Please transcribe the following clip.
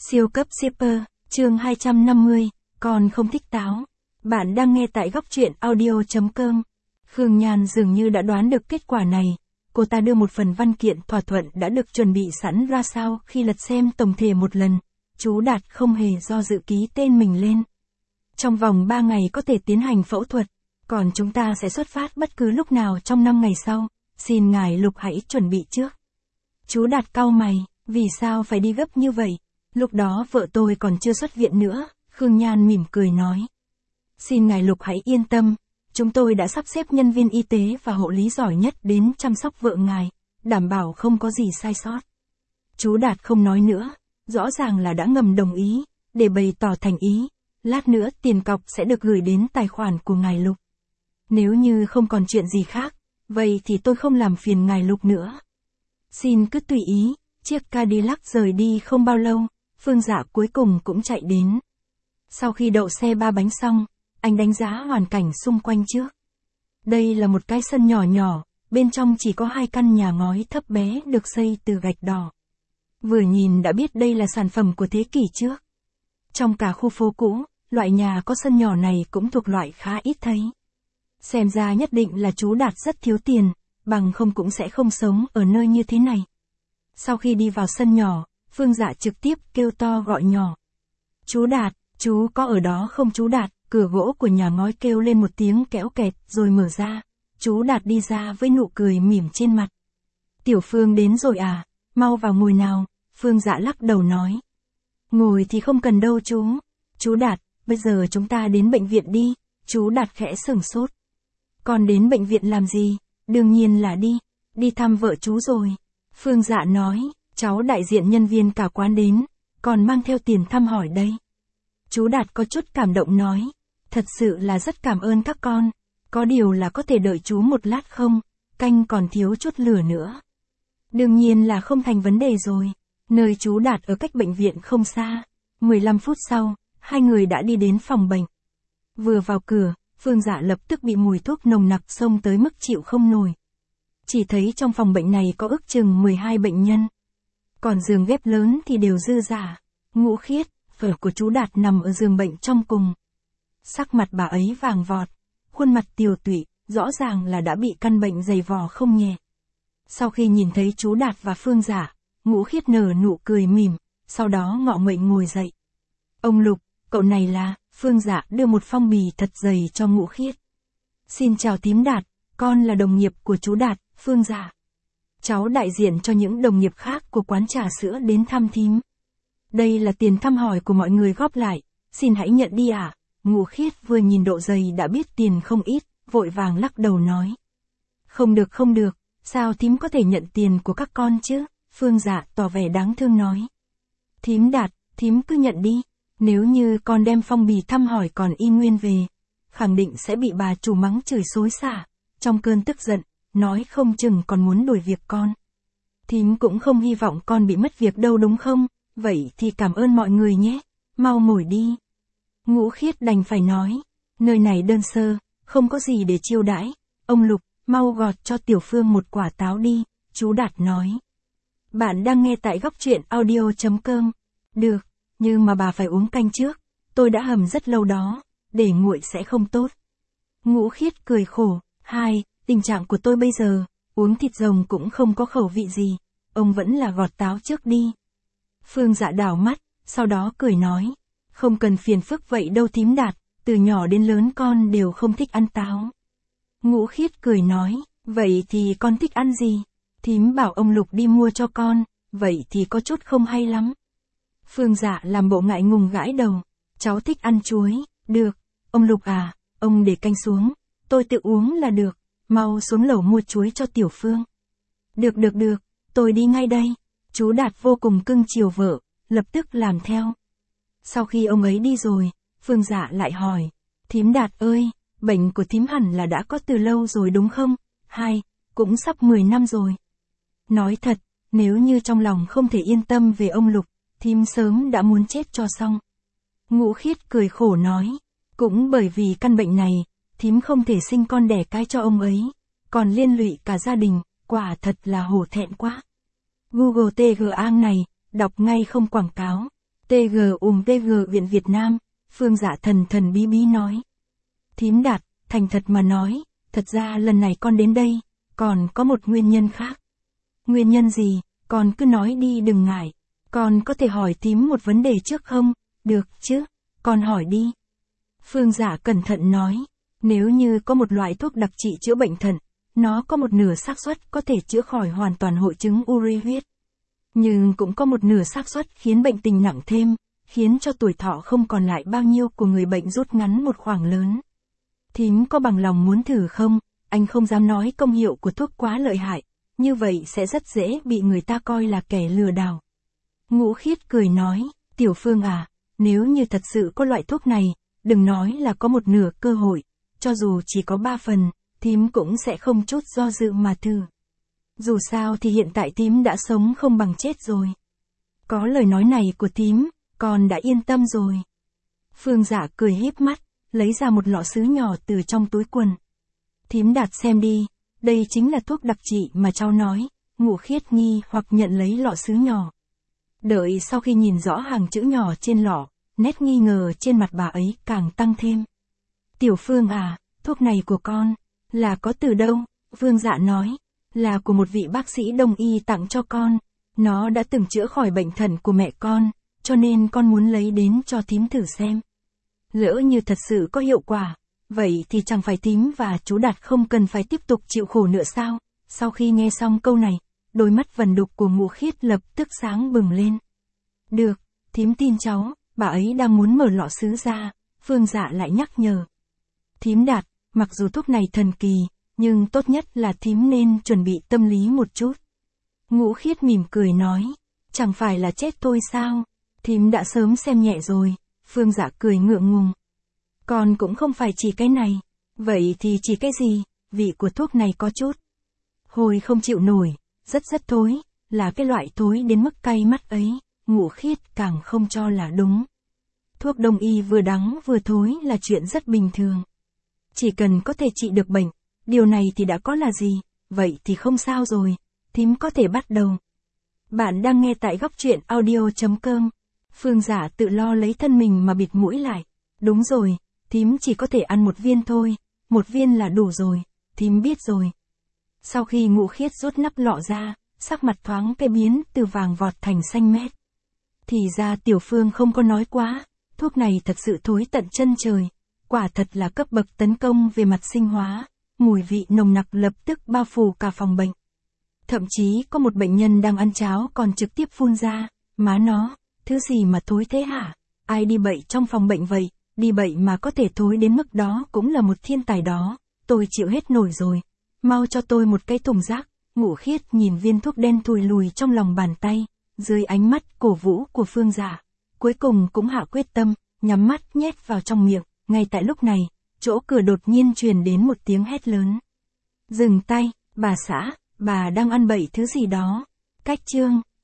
Siêu cấp shipper, chương 250, còn không thích táo. Bạn đang nghe tại góc truyện audio.com. Khương Nhan dường như đã đoán được kết quả này. Cô ta đưa một phần văn kiện thỏa thuận đã được chuẩn bị sẵn ra sao khi lật xem tổng thể một lần. Chú Đạt không hề do dự ký tên mình lên. Trong vòng 3 ngày có thể tiến hành phẫu thuật, còn chúng ta sẽ xuất phát bất cứ lúc nào trong 5 ngày sau. Xin ngài Lục hãy chuẩn bị trước. Chú Đạt cau mày, vì sao phải đi gấp như vậy? Lúc đó vợ tôi còn chưa xuất viện nữa, Khương Nhan mỉm cười nói. Xin ngài Lục hãy yên tâm, chúng tôi đã sắp xếp nhân viên y tế và hộ lý giỏi nhất đến chăm sóc vợ ngài, đảm bảo không có gì sai sót. Chú Đạt không nói nữa, rõ ràng là đã ngầm đồng ý, để bày tỏ thành ý, lát nữa tiền cọc sẽ được gửi đến tài khoản của ngài Lục. Nếu như không còn chuyện gì khác, vậy thì tôi không làm phiền ngài Lục nữa. Xin cứ tùy ý. Chiếc Cadillac rời đi không bao lâu, Phương Dạ cuối cùng cũng chạy đến. Sau khi đậu xe 3 bánh xong, anh đánh giá hoàn cảnh xung quanh trước. Đây là một cái sân nhỏ nhỏ, bên trong chỉ có 2 căn nhà ngói thấp bé được xây từ gạch đỏ. Vừa nhìn đã biết đây là sản phẩm của thế kỷ trước. Trong cả khu phố cũ, loại nhà có sân nhỏ này cũng thuộc loại khá ít thấy. Xem ra nhất định là chú Đạt rất thiếu tiền, bằng không cũng sẽ không sống ở nơi như thế này. Sau khi đi vào sân nhỏ, Phương Dạ trực tiếp kêu to gọi nhỏ. Chú Đạt, chú có ở đó không chú Đạt? Cửa gỗ của nhà ngói kêu lên một tiếng kéo kẹt rồi mở ra. Chú Đạt đi ra với nụ cười mỉm trên mặt. Tiểu Phương đến rồi à? Mau vào ngồi nào. Phương Dạ lắc đầu nói. Ngồi thì không cần đâu chú. Chú Đạt, bây giờ chúng ta đến bệnh viện đi. Chú Đạt khẽ sửng sốt. Con đến bệnh viện làm gì? Đương nhiên là đi thăm vợ chú rồi. Phương Dạ nói, cháu đại diện nhân viên cả quán đến, còn mang theo tiền thăm hỏi đây. Chú Đạt có chút cảm động nói, thật sự là rất cảm ơn các con, có điều là có thể đợi chú một lát không, canh còn thiếu chút lửa nữa. Đương nhiên là không thành vấn đề rồi, nơi chú Đạt ở cách bệnh viện không xa. 15 phút sau, hai người đã đi đến phòng bệnh. Vừa vào cửa, Phương Dạ lập tức bị mùi thuốc nồng nặc xông tới mức chịu không nổi. Chỉ thấy trong phòng bệnh này có ước chừng 12 bệnh nhân. Còn giường ghép lớn thì đều dư dả. Ngũ Khiết, vợ của chú Đạt nằm ở giường bệnh trong cùng. Sắc mặt bà ấy vàng vọt, khuôn mặt tiều tụy, rõ ràng là đã bị căn bệnh dày vò không nhẹ. Sau khi nhìn thấy chú Đạt và Phương Dạ, Ngũ Khiết nở nụ cười mỉm, sau đó ngọ nguậy ngồi dậy. Ông Lục, cậu này là, Phương Dạ đưa một phong bì thật dày cho Ngũ Khiết. Xin chào thím Đạt, con là đồng nghiệp của chú Đạt, Phương Dạ. Cháu đại diện cho những đồng nghiệp khác của quán trà sữa đến thăm thím. Đây là tiền thăm hỏi của mọi người góp lại, xin hãy nhận đi ạ. Ngũ Khiết vừa nhìn độ dày đã biết tiền không ít, vội vàng lắc đầu nói. Không được, sao thím có thể nhận tiền của các con chứ? Phương Dạ tỏ vẻ đáng thương nói. Thím Đạt, thím cứ nhận đi, nếu như con đem phong bì thăm hỏi còn y nguyên về, khẳng định sẽ bị bà chủ mắng chửi xối xả. Trong cơn tức giận, nói không chừng còn muốn đuổi việc con. Thím cũng không hy vọng con bị mất việc đâu đúng không? Vậy thì cảm ơn mọi người nhé, mau ngồi đi. Ngũ Khiết đành phải nói, nơi này đơn sơ, không có gì để chiêu đãi. Ông Lục, mau gọt cho Tiểu Phương một quả táo đi, chú Đạt nói. Bạn đang nghe tại góc truyện audio.com. Được, nhưng mà bà phải uống canh trước, tôi đã hầm rất lâu đó, để nguội sẽ không tốt. Ngũ Khiết cười khổ. Tình trạng của tôi bây giờ, uống thịt rồng cũng không có khẩu vị gì, ông vẫn là gọt táo trước đi. Phương Dạ đảo mắt, sau đó cười nói, không cần phiền phức vậy đâu thím Đạt, từ nhỏ đến lớn con đều không thích ăn táo. Ngũ Khiết cười nói, vậy thì con thích ăn gì? Thím bảo ông Lục đi mua cho con, vậy thì có chút không hay lắm. Phương Dạ làm bộ ngại ngùng gãi đầu, cháu thích ăn chuối, được, ông Lục à, ông để canh xuống, tôi tự uống là được. Mau xuống lầu mua chuối cho Tiểu Phương. Được, tôi đi ngay đây. Chú Đạt vô cùng cưng chiều vợ, lập tức làm theo. Sau khi ông ấy đi rồi, Phương Dạ lại hỏi, thím Đạt ơi, bệnh của thím hẳn là đã có từ lâu rồi đúng không? Cũng sắp 10 năm rồi. Nói thật, nếu như trong lòng không thể yên tâm về ông Lục, thím sớm đã muốn chết cho xong. Ngũ Khiết cười khổ nói, cũng bởi vì căn bệnh này, thím không thể sinh con đẻ cái cho ông ấy, còn liên lụy cả gia đình, quả thật là hổ thẹn quá. Google TG Ang này, đọc ngay không quảng cáo. TG TG Viện Việt Nam, Phương Dạ thần thần bí bí nói. Thím Đạt, thành thật mà nói, thật ra lần này con đến đây, còn có một nguyên nhân khác. Nguyên nhân gì, con cứ nói đi đừng ngại. Con có thể hỏi thím một vấn đề trước không? Được chứ, con hỏi đi. Phương Dạ cẩn thận nói, nếu như có một loại thuốc đặc trị chữa bệnh thận, nó có một nửa xác suất có thể chữa khỏi hoàn toàn hội chứng uri huyết. Nhưng cũng có một nửa xác suất khiến bệnh tình nặng thêm, khiến cho tuổi thọ không còn lại bao nhiêu của người bệnh rút ngắn một khoảng lớn. Thím có bằng lòng muốn thử không? Anh không dám nói công hiệu của thuốc quá lợi hại, như vậy sẽ rất dễ bị người ta coi là kẻ lừa đảo. Ngũ Khiết cười nói, Tiểu Phương à, nếu như thật sự có loại thuốc này, đừng nói là có một nửa cơ hội, cho dù chỉ có 3 phần, thím cũng sẽ không chút do dự mà thử. Dù sao thì hiện tại thím đã sống không bằng chết rồi. Có lời nói này của thím, con đã yên tâm rồi. Phương Dạ cười híp mắt, lấy ra một lọ sứ nhỏ từ trong túi quần. Thím Đạt xem đi, đây chính là thuốc đặc trị mà cháu nói. Ngũ Khiết nghi hoặc nhận lấy lọ sứ nhỏ. Đợi sau khi nhìn rõ hàng chữ nhỏ trên lọ, nét nghi ngờ trên mặt bà ấy càng tăng thêm. Tiểu Phương à, thuốc này của con, là có từ đâu? Phương Dạ nói, là của một vị bác sĩ đông y tặng cho con. Nó đã từng chữa khỏi bệnh thận của mẹ con, cho nên con muốn lấy đến cho thím thử xem. Lỡ như thật sự có hiệu quả, vậy thì chẳng phải thím và chú Đạt không cần phải tiếp tục chịu khổ nữa sao? Sau khi nghe xong câu này, đôi mắt vằn đục của Ngũ Khiết lập tức sáng bừng lên. Được, thím tin cháu, bà ấy đang muốn mở lọ sứ ra, Phương Dạ lại nhắc nhở. Thím Đạt, mặc dù thuốc này thần kỳ, nhưng tốt nhất là thím nên chuẩn bị tâm lý một chút. Ngũ Khiết mỉm cười nói, chẳng phải là chết thôi sao? Thím đã sớm xem nhẹ rồi. Phương Dạ cười ngượng ngùng. Còn cũng không phải chỉ cái này. Vậy thì chỉ cái gì? Vị của thuốc này có chút hồi không chịu nổi, rất thối, là cái loại thối đến mức cay mắt ấy. Ngũ Khiết càng không cho là đúng. Thuốc đông y vừa đắng vừa thối là chuyện rất bình thường. Chỉ cần có thể trị được bệnh, điều này thì đã có là gì? Vậy thì không sao rồi, thím có thể bắt đầu. Bạn đang nghe tại góc truyện audio.com. Phương Dạ tự lo lấy thân mình mà bịt mũi lại. Đúng rồi, thím chỉ có thể ăn một viên thôi, một viên là đủ rồi, thím biết rồi. Sau khi Ngũ Khiết rút nắp lọ ra, sắc mặt thoáng cái biến từ vàng vọt thành xanh mét. Thì ra Tiểu Phương không có nói quá, thuốc này thật sự thối tận chân trời, quả thật là cấp bậc tấn công về mặt sinh hóa, mùi vị nồng nặc lập tức bao phủ cả phòng bệnh. Thậm chí có một bệnh nhân đang ăn cháo còn trực tiếp phun ra, má nó, thứ gì mà thối thế hả? Ai đi bậy trong phòng bệnh vậy? Đi bậy mà có thể thối đến mức đó cũng là một thiên tài đó, tôi chịu hết nổi rồi. Mau cho tôi một cái thùng rác. Ngũ Khiết nhìn viên thuốc đen thùi lùi trong lòng bàn tay, dưới ánh mắt cổ vũ của Phương Dạ, cuối cùng cũng hạ quyết tâm, nhắm mắt nhét vào trong miệng. Ngay tại lúc này, chỗ cửa đột nhiên truyền đến một tiếng hét lớn. Dừng tay, bà xã, bà đang ăn bậy thứ gì đó. Cách chương